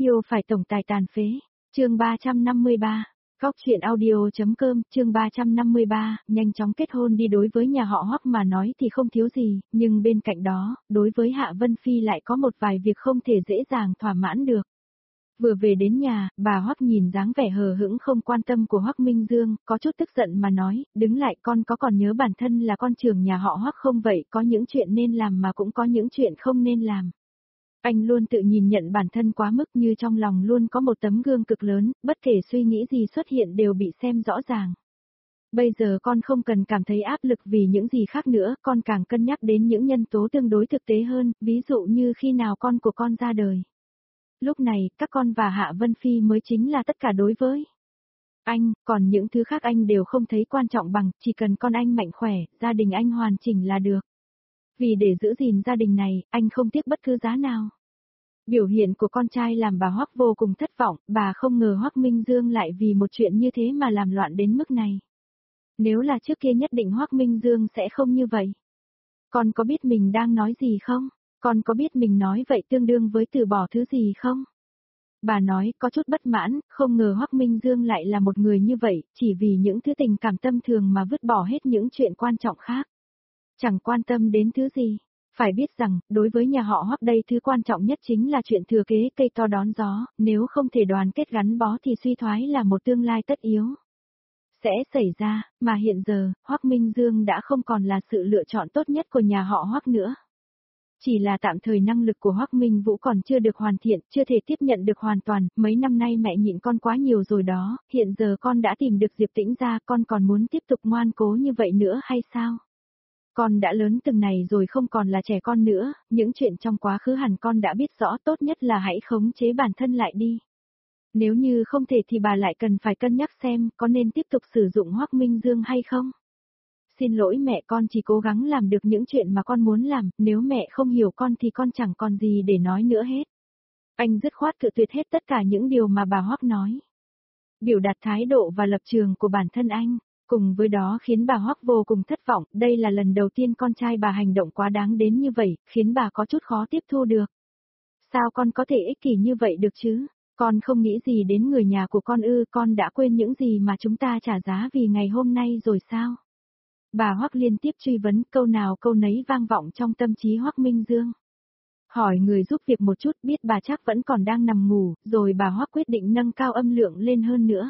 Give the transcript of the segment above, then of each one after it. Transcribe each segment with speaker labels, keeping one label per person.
Speaker 1: Yêu phải tổng tài tàn phế. Chương 353. Góc truyện audio.com, chương 353, nhanh chóng kết hôn đi. Đối với nhà họ Hoắc mà nói thì không thiếu gì, nhưng bên cạnh đó, đối với Hạ Vân Phi lại có một vài việc không thể dễ dàng thỏa mãn được. Vừa về đến nhà, bà Hoắc nhìn dáng vẻ hờ hững không quan tâm của Hoắc Minh Dương, có chút tức giận mà nói, đứng lại, con còn nhớ bản thân là con trưởng nhà họ Hoắc không vậy? Có những chuyện nên làm mà cũng có những chuyện không nên làm. Anh luôn tự nhìn nhận bản thân quá mức, như trong lòng luôn có một tấm gương cực lớn, bất kể suy nghĩ gì xuất hiện đều bị xem rõ ràng. Bây giờ con không cần cảm thấy áp lực vì những gì khác nữa, con càng cân nhắc đến những nhân tố tương đối thực tế hơn, ví dụ như khi nào con của con ra đời. Lúc này, các con và Hạ Vân Phi mới chính là tất cả đối với anh, còn những thứ khác anh đều không thấy quan trọng bằng, chỉ cần con anh mạnh khỏe, gia đình anh hoàn chỉnh là được. Vì để giữ gìn gia đình này, anh không tiếc bất cứ giá nào. Biểu hiện của con trai làm bà Hoắc vô cùng thất vọng, bà không ngờ Hoắc Minh Dương lại vì một chuyện như thế mà làm loạn đến mức này. Nếu là trước kia nhất định Hoắc Minh Dương sẽ không như vậy. Con có biết mình đang nói gì không? Con có biết mình nói vậy tương đương với từ bỏ thứ gì không? Bà nói có chút bất mãn, không ngờ Hoắc Minh Dương lại là một người như vậy, chỉ vì những thứ tình cảm tâm thường mà vứt bỏ hết những chuyện quan trọng khác. Chẳng quan tâm đến thứ gì. Phải biết rằng, đối với nhà họ Hoắc đây thứ quan trọng nhất chính là chuyện thừa kế cây to đón gió, nếu không thể đoàn kết gắn bó thì suy thoái là một tương lai tất yếu. Sẽ xảy ra, mà hiện giờ, Hoắc Minh Dương đã không còn là sự lựa chọn tốt nhất của nhà họ Hoắc nữa. Chỉ là tạm thời năng lực của Hoắc Minh Vũ còn chưa được hoàn thiện, chưa thể tiếp nhận được hoàn toàn, mấy năm nay mẹ nhịn con quá nhiều rồi đó, hiện giờ con đã tìm được Diệp Tĩnh ra, con còn muốn tiếp tục ngoan cố như vậy nữa hay sao? Con đã lớn từng này rồi, không còn là trẻ con nữa, những chuyện trong quá khứ hẳn con đã biết rõ, tốt nhất là hãy khống chế bản thân lại đi. Nếu như không thể thì bà lại cần phải cân nhắc xem có nên tiếp tục sử dụng Hoắc Minh Dương hay không. Xin lỗi mẹ, con chỉ cố gắng làm được những chuyện mà con muốn làm, nếu mẹ không hiểu con thì con chẳng còn gì để nói nữa hết. Anh dứt khoát cự tuyệt hết tất cả những điều mà bà Hoắc nói. Biểu đạt thái độ và lập trường của bản thân anh. Cùng với đó khiến bà Hoắc vô cùng thất vọng, đây là lần đầu tiên con trai bà hành động quá đáng đến như vậy, khiến bà có chút khó tiếp thu được. Sao con có thể ích kỷ như vậy được chứ? Con không nghĩ gì đến người nhà của con ư? Con đã quên những gì mà chúng ta trả giá vì ngày hôm nay rồi sao? Bà Hoắc liên tiếp truy vấn, câu nào câu nấy vang vọng trong tâm trí Hoắc Minh Dương. Hỏi người giúp việc một chút, biết bà chắc vẫn còn đang nằm ngủ, rồi bà Hoắc quyết định nâng cao âm lượng lên hơn nữa.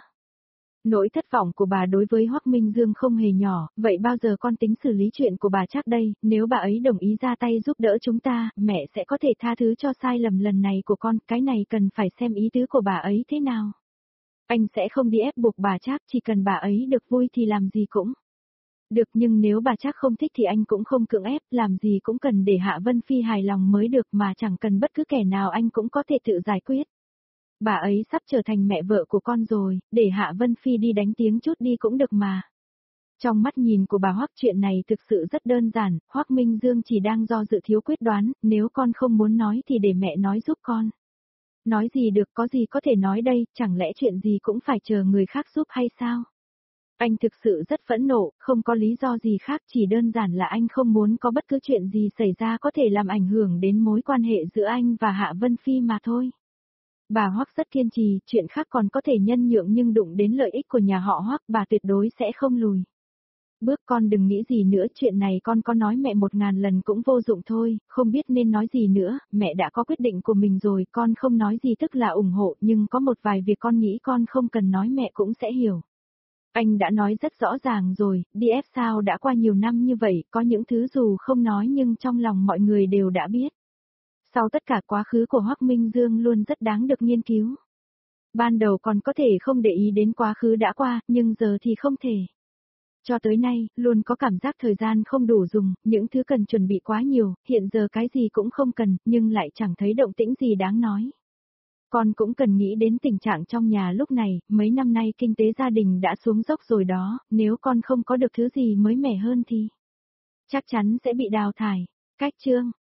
Speaker 1: Nỗi thất vọng của bà đối với Hoắc Minh Dương không hề nhỏ, vậy bao giờ con tính xử lý chuyện của bà chắc đây? Nếu bà ấy đồng ý ra tay giúp đỡ chúng ta, mẹ sẽ có thể tha thứ cho sai lầm lần này của con, cái này cần phải xem ý tứ của bà ấy thế nào. Anh sẽ không đi ép buộc bà chắc, chỉ cần bà ấy được vui thì làm gì cũng được, nhưng nếu bà chắc không thích thì anh cũng không cưỡng ép, làm gì cũng cần để Hạ Vân Phi hài lòng mới được, mà chẳng cần bất cứ kẻ nào, anh cũng có thể tự giải quyết. Bà ấy sắp trở thành mẹ vợ của con rồi, để Hạ Vân Phi đi đánh tiếng chút đi cũng được mà. Trong mắt nhìn của bà Hoắc, chuyện này thực sự rất đơn giản, Hoắc Minh Dương chỉ đang do dự thiếu quyết đoán, nếu con không muốn nói thì để mẹ nói giúp con. Nói gì được, có gì có thể nói đây, chẳng lẽ chuyện gì cũng phải chờ người khác giúp hay sao? Anh thực sự rất phẫn nộ, không có lý do gì khác, chỉ đơn giản là anh không muốn có bất cứ chuyện gì xảy ra có thể làm ảnh hưởng đến mối quan hệ giữa anh và Hạ Vân Phi mà thôi. Bà Hoắc rất kiên trì, chuyện khác còn có thể nhân nhượng nhưng đụng đến lợi ích của nhà họ Hoắc, bà tuyệt đối sẽ không lùi. Con đừng nghĩ gì nữa, chuyện này con có nói mẹ 1000 lần cũng vô dụng thôi, không biết nên nói gì nữa, mẹ đã có quyết định của mình rồi, con không nói gì tức là ủng hộ, nhưng có một vài việc con nghĩ con không cần nói mẹ cũng sẽ hiểu. Anh đã nói rất rõ ràng rồi, đi ép sao đã qua nhiều năm như vậy, có những thứ dù không nói nhưng trong lòng mọi người đều đã biết. Sau tất cả quá khứ của Hoắc Minh Dương luôn rất đáng được nghiên cứu. Ban đầu còn có thể không để ý đến quá khứ đã qua, nhưng giờ thì không thể. Cho tới nay, luôn có cảm giác thời gian không đủ dùng, những thứ cần chuẩn bị quá nhiều, hiện giờ cái gì cũng không cần, nhưng lại chẳng thấy động tĩnh gì đáng nói. Con cũng cần nghĩ đến tình trạng trong nhà lúc này, mấy năm nay kinh tế gia đình đã xuống dốc rồi đó, nếu con không có được thứ gì mới mẻ hơn thì chắc chắn sẽ bị đào thải. Cách chương